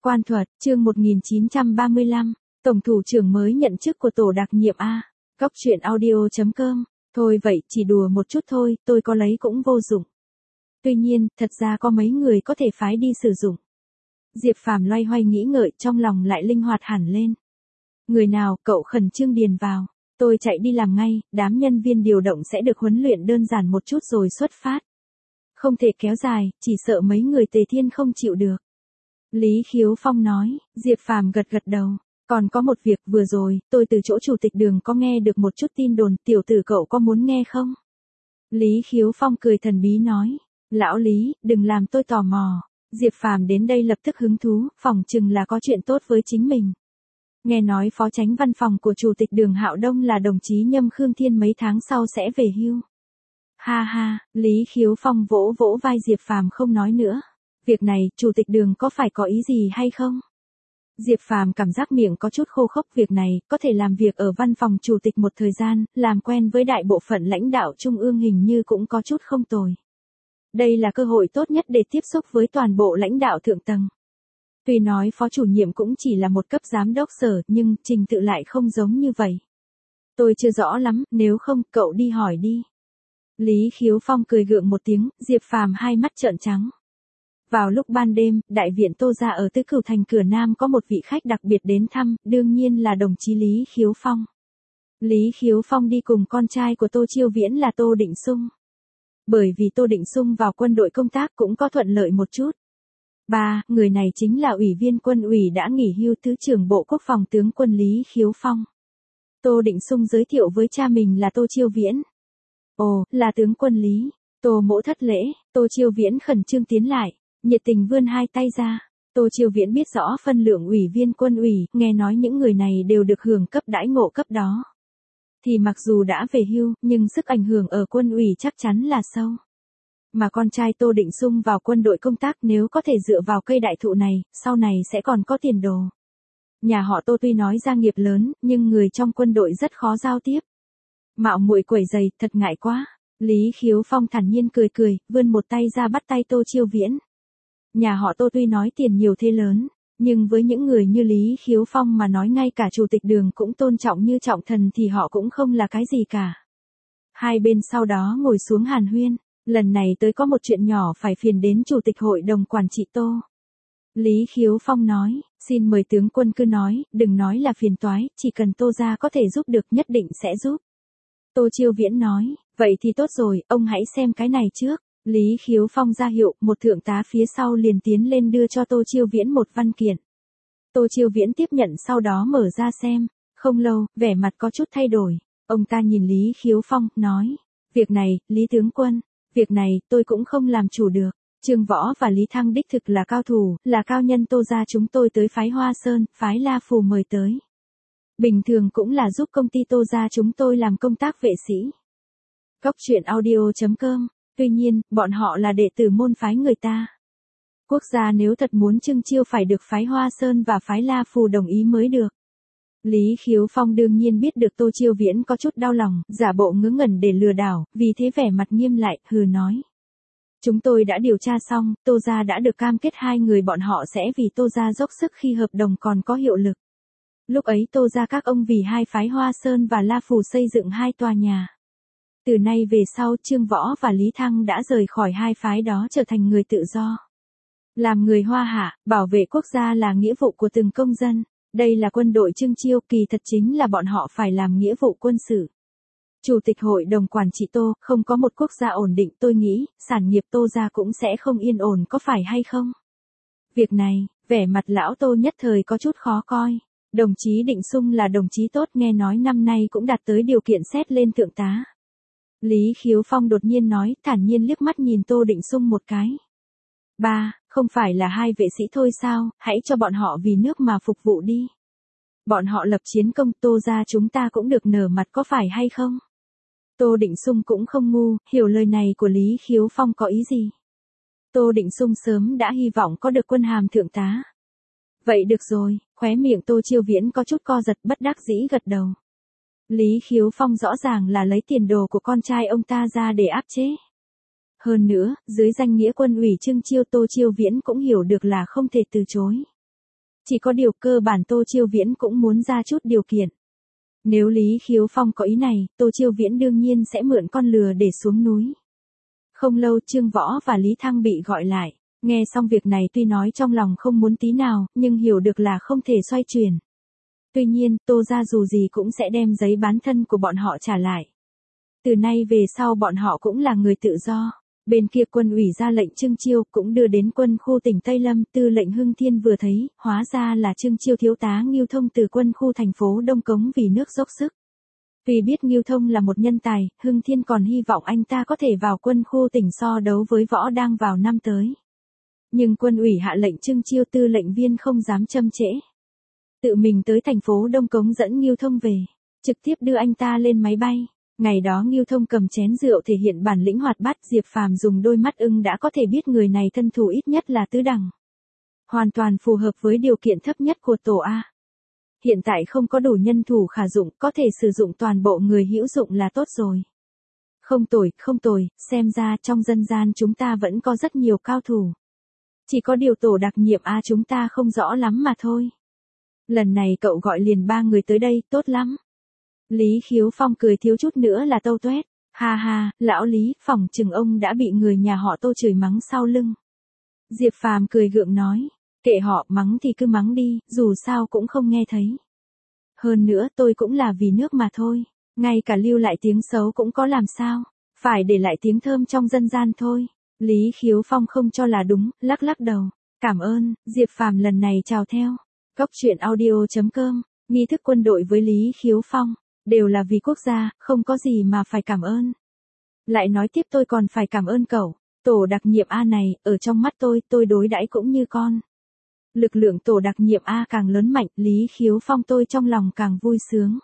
Quan thuật, chương 1935, Tổng thủ trưởng mới nhận chức của tổ đặc nhiệm A. Góc truyện audio.com. Thôi vậy, chỉ đùa một chút thôi, tôi có lấy cũng vô dụng. Tuy nhiên, thật ra có mấy người có thể phái đi sử dụng. Diệp Phàm loay hoay nghĩ ngợi, trong lòng lại linh hoạt hẳn lên. Người nào, cậu khẩn trương điền vào. Tôi chạy đi làm ngay, đám nhân viên điều động sẽ được huấn luyện đơn giản một chút rồi xuất phát. Không thể kéo dài, chỉ sợ mấy người Tề Thiên không chịu được. Lý Khiếu Phong nói. Diệp Phàm gật gật đầu. Còn có một việc, vừa rồi, tôi từ chỗ chủ tịch Đường có nghe được một chút tin đồn, tiểu tử cậu có muốn nghe không? Lý Khiếu Phong cười thần bí nói. Lão Lý, đừng làm tôi tò mò. Diệp Phàm đến đây lập tức hứng thú, phỏng chừng là có chuyện tốt với chính mình. Nghe nói phó chánh văn phòng của chủ tịch Đường Hạo Đông là đồng chí Nhâm Khương Thiên mấy tháng sau sẽ về hưu. Ha ha, Lý Khiếu Phong vỗ vỗ vai Diệp Phàm không nói nữa. Việc này, chủ tịch Đường có phải có ý gì hay không? Diệp Phàm cảm giác miệng có chút khô khốc, việc này, có thể làm việc ở văn phòng chủ tịch một thời gian, làm quen với đại bộ phận lãnh đạo trung ương hình như cũng có chút không tồi. Đây là cơ hội tốt nhất để tiếp xúc với toàn bộ lãnh đạo thượng tầng. Tuy nói phó chủ nhiệm cũng chỉ là một cấp giám đốc sở, nhưng trình tự lại không giống như vậy. Tôi chưa rõ lắm, nếu không, cậu đi hỏi đi. Lý Khiếu Phong cười gượng một tiếng, Diệp Phàm hai mắt trợn trắng. Vào lúc ban đêm, đại viện Tô gia ở Tứ Cửu Thành cửa Nam có một vị khách đặc biệt đến thăm, đương nhiên là đồng chí Lý Khiếu Phong. Lý Khiếu Phong đi cùng con trai của Tô Chiêu Viễn là Tô Định Xung. Bởi vì Tô Định Xung vào quân đội công tác cũng có thuận lợi một chút. Người này chính là Ủy viên Quân ủy đã nghỉ hưu Thứ trưởng Bộ Quốc phòng tướng quân Lý Khiếu Phong. Tô Định Xung giới thiệu với cha mình là Tô Chiêu Viễn. Ồ, là tướng quân Lý. Tô mỗ thất lễ. Tô Chiêu Viễn khẩn trương tiến lại, nhiệt tình vươn hai tay ra. Tô Chiêu Viễn biết rõ phân lượng ủy viên quân ủy, nghe nói những người này đều được hưởng cấp đãi ngộ cấp đó. Thì mặc dù đã về hưu, nhưng sức ảnh hưởng ở quân ủy chắc chắn là sâu. Mà con trai Tô Định Xung vào quân đội công tác, nếu có thể dựa vào cây đại thụ này, sau này sẽ còn có tiền đồ. Nhà họ Tô tuy nói gia nghiệp lớn, nhưng người trong quân đội rất khó giao tiếp. Mạo muội quẩy giày, thật ngại quá. Lý Khiếu Phong thản nhiên cười cười, vươn một tay ra bắt tay Tô Chiêu Viễn. Nhà họ Tô tuy nói tiền nhiều thế lớn, nhưng với những người như Lý Khiếu Phong mà nói ngay cả chủ tịch Đường cũng tôn trọng như trọng thần thì họ cũng không là cái gì cả. Hai bên sau đó ngồi xuống hàn huyên. Lần này tới có một chuyện nhỏ phải phiền đến chủ tịch hội đồng quản trị Tô. Lý Khiếu Phong nói, xin mời tướng quân cứ nói, đừng nói là phiền toái, chỉ cần Tô gia có thể giúp được nhất định sẽ giúp. Tô Chiêu Viễn nói, vậy thì tốt rồi, ông hãy xem cái này trước. Lý Khiếu Phong ra hiệu, một thượng tá phía sau liền tiến lên đưa cho Tô Chiêu Viễn một văn kiện. Tô Chiêu Viễn tiếp nhận sau đó mở ra xem. Không lâu, vẻ mặt có chút thay đổi. Ông ta nhìn Lý Khiếu Phong, nói, việc này, Lý tướng quân, việc này, tôi cũng không làm chủ được. Trương Võ và Lý Thăng đích thực là cao thủ, là cao nhân Tô gia chúng tôi tới phái Hoa Sơn, phái La Phù mời tới. Bình thường cũng là giúp công ty Tô gia chúng tôi làm công tác vệ sĩ. Góc truyện audio.com. Tuy nhiên, bọn họ là đệ tử môn phái người ta. Quốc gia nếu thật muốn trưng chiêu phải được phái Hoa Sơn và phái La Phù đồng ý mới được. Lý Khiếu Phong đương nhiên biết được Tô Chiêu Viễn có chút đau lòng, giả bộ ngớ ngẩn để lừa đảo, vì thế vẻ mặt nghiêm lại, hừ nói. Chúng tôi đã điều tra xong, Tô gia đã được cam kết hai người bọn họ sẽ vì Tô gia dốc sức khi hợp đồng còn có hiệu lực. Lúc ấy Tô gia các ông vì hai phái Hoa Sơn và La Phù xây dựng hai tòa nhà. Từ nay về sau Trương Võ và Lý Thăng đã rời khỏi hai phái đó trở thành người tự do. Làm người Hoa Hạ, bảo vệ quốc gia là nghĩa vụ của từng công dân. Đây là quân đội trưng chiêu, kỳ thật chính là bọn họ phải làm nghĩa vụ quân sự. Chủ tịch hội đồng quản trị Tô, không có một quốc gia ổn định, tôi nghĩ, sản nghiệp Tô gia cũng sẽ không yên ổn, có phải hay không? Việc này, vẻ mặt lão Tô nhất thời có chút khó coi. Đồng chí Định Xung là đồng chí tốt, nghe nói năm nay cũng đạt tới điều kiện xét lên thượng tá. Lý Khiếu Phong đột nhiên nói, thản nhiên liếc mắt nhìn Tô Định Xung một cái. Không phải là hai vệ sĩ thôi sao, hãy cho bọn họ vì nước mà phục vụ đi. Bọn họ lập chiến công, Tô gia chúng ta cũng được nở mặt, có phải hay không? Tô Định Xung cũng không ngu, hiểu lời này của Lý Khiếu Phong có ý gì. Tô Định Xung sớm đã hy vọng có được quân hàm thượng tá. Vậy được rồi, khóe miệng Tô Chiêu Viễn có chút co giật, bất đắc dĩ gật đầu. Lý Khiếu Phong rõ ràng là lấy tiền đồ của con trai ông ta ra để áp chế. Hơn nữa, dưới danh nghĩa quân ủy trưng chiêu Tô Chiêu Viễn cũng hiểu được là không thể từ chối. Chỉ có điều cơ bản Tô Chiêu Viễn cũng muốn ra chút điều kiện. Nếu Lý Khiếu Phong có ý này, Tô Chiêu Viễn đương nhiên sẽ mượn con lừa để xuống núi. Không lâu Trương Võ và Lý Thăng bị gọi lại. Nghe xong việc này tuy nói trong lòng không muốn tí nào, nhưng hiểu được là không thể xoay chuyển. Tuy nhiên, Tô gia dù gì cũng sẽ đem giấy bán thân của bọn họ trả lại. Từ nay về sau bọn họ cũng là người tự do. Bên kia quân ủy ra lệnh Trương Chiêu cũng đưa đến quân khu tỉnh Tây Lâm. Tư lệnh Hưng Thiên vừa thấy, hóa ra là Trương Chiêu thiếu tá Ngưu Thông từ quân khu thành phố Đông Cống vì nước dốc sức. Vì biết Ngưu Thông là một nhân tài, Hưng Thiên còn hy vọng anh ta có thể vào quân khu tỉnh so đấu với Võ đang vào năm tới. Nhưng quân ủy hạ lệnh Trương Chiêu, tư lệnh viên không dám chậm trễ. Tự mình tới thành phố Đông Cống dẫn Ngưu Thông về, trực tiếp đưa anh ta lên máy bay. Ngày đó Ngưu Thông cầm chén rượu thể hiện bản lĩnh hoạt bát, Diệp Phàm dùng đôi mắt ưng đã có thể biết người này thân thủ ít nhất là tứ đẳng. Hoàn toàn phù hợp với điều kiện thấp nhất của tổ A. Hiện tại không có đủ nhân thủ khả dụng, có thể sử dụng toàn bộ người hữu dụng là tốt rồi. Không tồi, xem ra trong dân gian chúng ta vẫn có rất nhiều cao thủ. Chỉ có điều tổ đặc nhiệm A chúng ta không rõ lắm mà thôi. Lần này cậu gọi liền 3 người tới đây, tốt lắm. Lý Khiếu Phong cười thiếu chút nữa là tâu tuét. Ha ha, lão Lý, phỏng chừng ông đã bị người nhà họ Tô chửi mắng sau lưng. Diệp Phàm cười gượng nói, kệ họ, mắng thì cứ mắng đi, dù sao cũng không nghe thấy. Hơn nữa tôi cũng là vì nước mà thôi, ngay cả lưu lại tiếng xấu cũng có làm sao, phải để lại tiếng thơm trong dân gian thôi. Lý Khiếu Phong không cho là đúng, lắc lắc đầu. Cảm ơn, Diệp Phàm lần này chào theo. Góc truyện audio.com, nghi thức quân đội với Lý Khiếu Phong, đều là vì quốc gia, không có gì mà phải cảm ơn. Lại nói tiếp tôi còn phải cảm ơn cậu, tổ đặc nhiệm A này, ở trong mắt tôi đối đãi cũng như con. Lực lượng tổ đặc nhiệm A càng lớn mạnh, Lý Khiếu Phong tôi trong lòng càng vui sướng.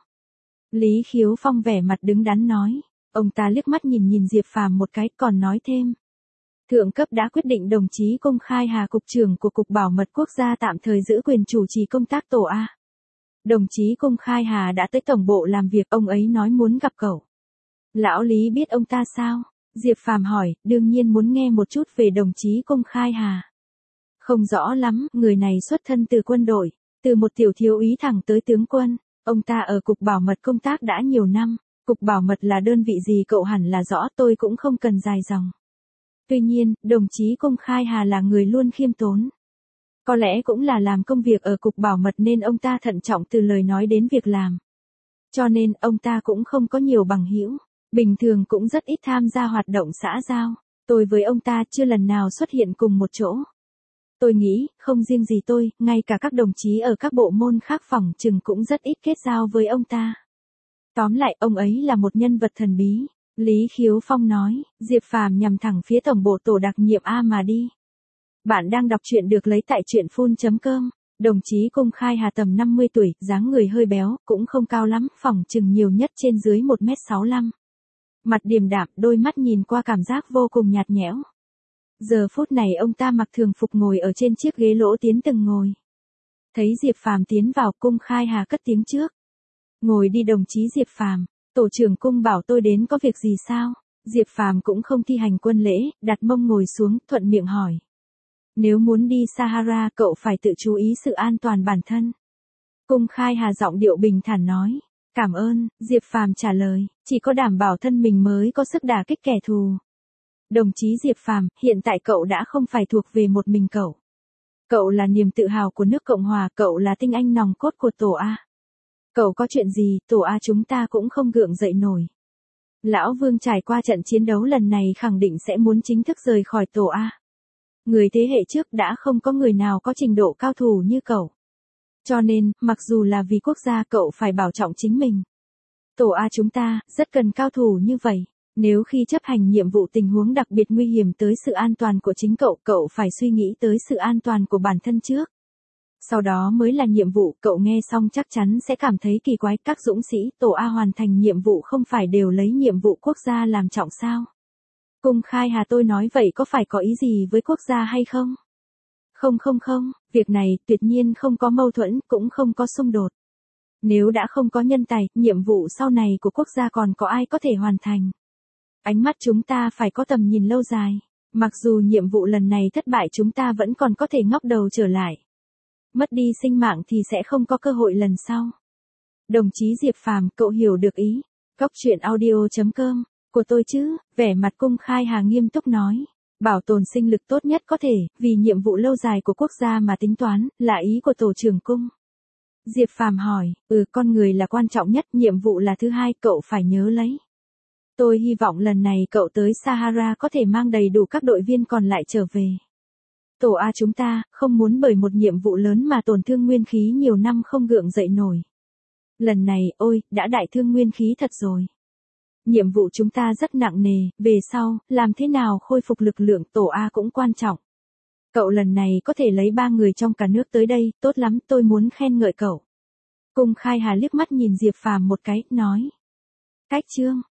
Lý Khiếu Phong vẻ mặt đứng đắn nói, ông ta liếc mắt nhìn Diệp Phàm một cái còn nói thêm. Thượng cấp đã quyết định đồng chí Công Khai Hà cục trưởng của Cục Bảo mật Quốc gia tạm thời giữ quyền chủ trì công tác tổ A. Đồng chí Công Khai Hà đã tới tổng bộ làm việc, ông ấy nói muốn gặp cậu. Lão Lý biết ông ta sao? Diệp Phàm hỏi, đương nhiên muốn nghe một chút về đồng chí Công Khai Hà. Không rõ lắm, người này xuất thân từ quân đội, từ một tiểu thiếu úy thẳng tới tướng quân. Ông ta ở Cục Bảo mật công tác đã nhiều năm. Cục Bảo mật là đơn vị gì cậu hẳn là rõ, tôi cũng không cần dài dòng. Tuy nhiên, đồng chí Công Khai Hà là người luôn khiêm tốn. Có lẽ cũng là làm công việc ở Cục Bảo mật nên ông ta thận trọng từ lời nói đến việc làm. Cho nên, ông ta cũng không có nhiều bằng hữu, bình thường cũng rất ít tham gia hoạt động xã giao. Tôi với ông ta chưa lần nào xuất hiện cùng một chỗ. Tôi nghĩ, không riêng gì tôi, ngay cả các đồng chí ở các bộ môn khác phỏng chừng cũng rất ít kết giao với ông ta. Tóm lại, ông ấy là một nhân vật thần bí. Lý Khiếu Phong nói, Diệp Phàm nhằm thẳng phía tổng bộ tổ đặc nhiệm A mà đi. Bạn đang đọc truyện được lấy tại truyện.com. Đồng chí Công Khai Hà tầm 50 tuổi, dáng người hơi béo, cũng không cao lắm, phỏng chừng nhiều nhất trên dưới 1m65. Mặt điềm đạm, đôi mắt nhìn qua cảm giác vô cùng nhạt nhẽo. Giờ phút này ông ta mặc thường phục ngồi ở trên chiếc ghế lỗ tiến từng ngồi. Thấy Diệp Phàm tiến vào, Công Khai Hà cất tiếng trước. Ngồi đi đồng chí Diệp Phàm, tổ trưởng Cung bảo tôi đến có việc gì sao? Diệp Phàm cũng không thi hành quân lễ, đặt mông ngồi xuống, thuận miệng hỏi. Nếu muốn đi Sahara cậu phải tự chú ý sự an toàn bản thân. Công Khai Hà giọng điệu bình thản nói. Cảm ơn, Diệp Phàm trả lời, chỉ có đảm bảo thân mình mới có sức đả kích kẻ thù. Đồng chí Diệp Phàm, hiện tại cậu đã không phải thuộc về một mình cậu. Cậu là niềm tự hào của nước Cộng Hòa, cậu là tinh anh nòng cốt của tổ A. Cậu có chuyện gì, tổ A chúng ta cũng không gượng dậy nổi. Lão Vương trải qua trận chiến đấu lần này khẳng định sẽ muốn chính thức rời khỏi tổ A. Người thế hệ trước đã không có người nào có trình độ cao thủ như cậu. Cho nên, mặc dù là vì quốc gia cậu phải bảo trọng chính mình. Tổ A chúng ta, rất cần cao thủ như vậy. Nếu khi chấp hành nhiệm vụ tình huống đặc biệt nguy hiểm tới sự an toàn của chính cậu, cậu phải suy nghĩ tới sự an toàn của bản thân trước. Sau đó mới là nhiệm vụ, cậu nghe xong chắc chắn sẽ cảm thấy kỳ quái, các dũng sĩ tổ A hoàn thành nhiệm vụ không phải đều lấy nhiệm vụ quốc gia làm trọng sao? Công Khai Hà tôi nói vậy có phải có ý gì với quốc gia hay không? Không, việc này tuyệt nhiên không có mâu thuẫn, cũng không có xung đột. Nếu đã không có nhân tài, nhiệm vụ sau này của quốc gia còn có ai có thể hoàn thành? Ánh mắt chúng ta phải có tầm nhìn lâu dài. Mặc dù nhiệm vụ lần này thất bại chúng ta vẫn còn có thể ngóc đầu trở lại. Mất đi sinh mạng thì sẽ không có cơ hội lần sau. Đồng chí Diệp Phàm, cậu hiểu được ý. Cóc truyện audio.com, của tôi chứ, vẻ mặt Cung Khai Hà nghiêm túc nói. Bảo tồn sinh lực tốt nhất có thể, vì nhiệm vụ lâu dài của quốc gia mà tính toán, là ý của tổ trưởng Cung. Diệp Phàm hỏi, con người là quan trọng nhất, nhiệm vụ là thứ hai, cậu phải nhớ lấy. Tôi hy vọng lần này cậu tới Sahara có thể mang đầy đủ các đội viên còn lại trở về. Tổ A chúng ta, không muốn bởi một nhiệm vụ lớn mà tổn thương nguyên khí nhiều năm không gượng dậy nổi. Lần này, đã đại thương nguyên khí thật rồi. Nhiệm vụ chúng ta rất nặng nề, về sau, làm thế nào khôi phục lực lượng tổ A cũng quan trọng. Cậu lần này có thể lấy 3 người trong cả nước tới đây, tốt lắm, tôi muốn khen ngợi cậu. Cung Khai Hà liếc mắt nhìn Diệp Phàm một cái, nói. Cách chương.